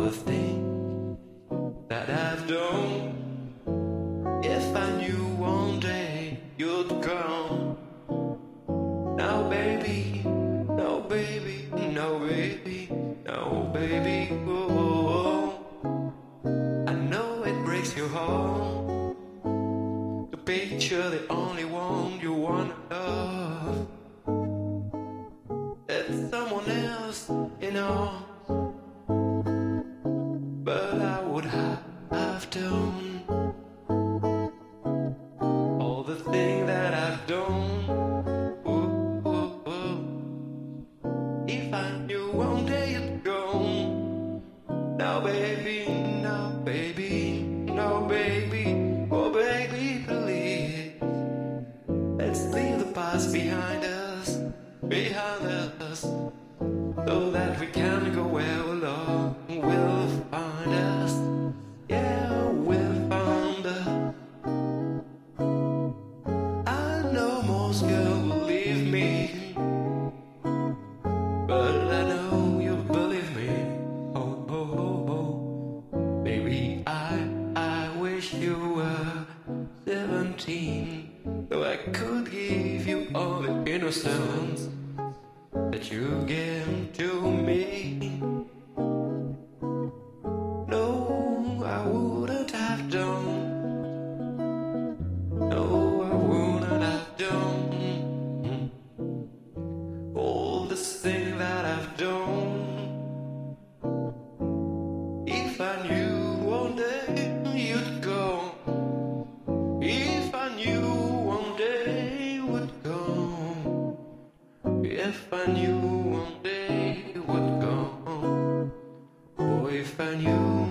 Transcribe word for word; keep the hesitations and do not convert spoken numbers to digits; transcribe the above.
the things that I've done. If I knew one day you'd come. Now baby, no baby, no baby, no baby, whoa, whoa, whoa. I know it breaks your heart to picture the only one you wanna love. It's someone else, you know. But I would have, have done all the things that I've done. Ooh, ooh, ooh. If I knew one day you'd go. Now baby, now baby, no baby, oh baby, please. Let's leave the past behind us, behind us, so that we can go where we love will find us. Yeah, we'll find us. I know most girls will leave me, but I know you believe me. Oh, oh, oh, oh. Baby, I, I wish you were seventeen, so I could give you all the innocence that you gave to me. No, I wouldn't have done. No, I wouldn't have done all the things that I've done. If I knew one day you'd go. If I knew one day you would come. If I knew one day you would come. Oh, if I knew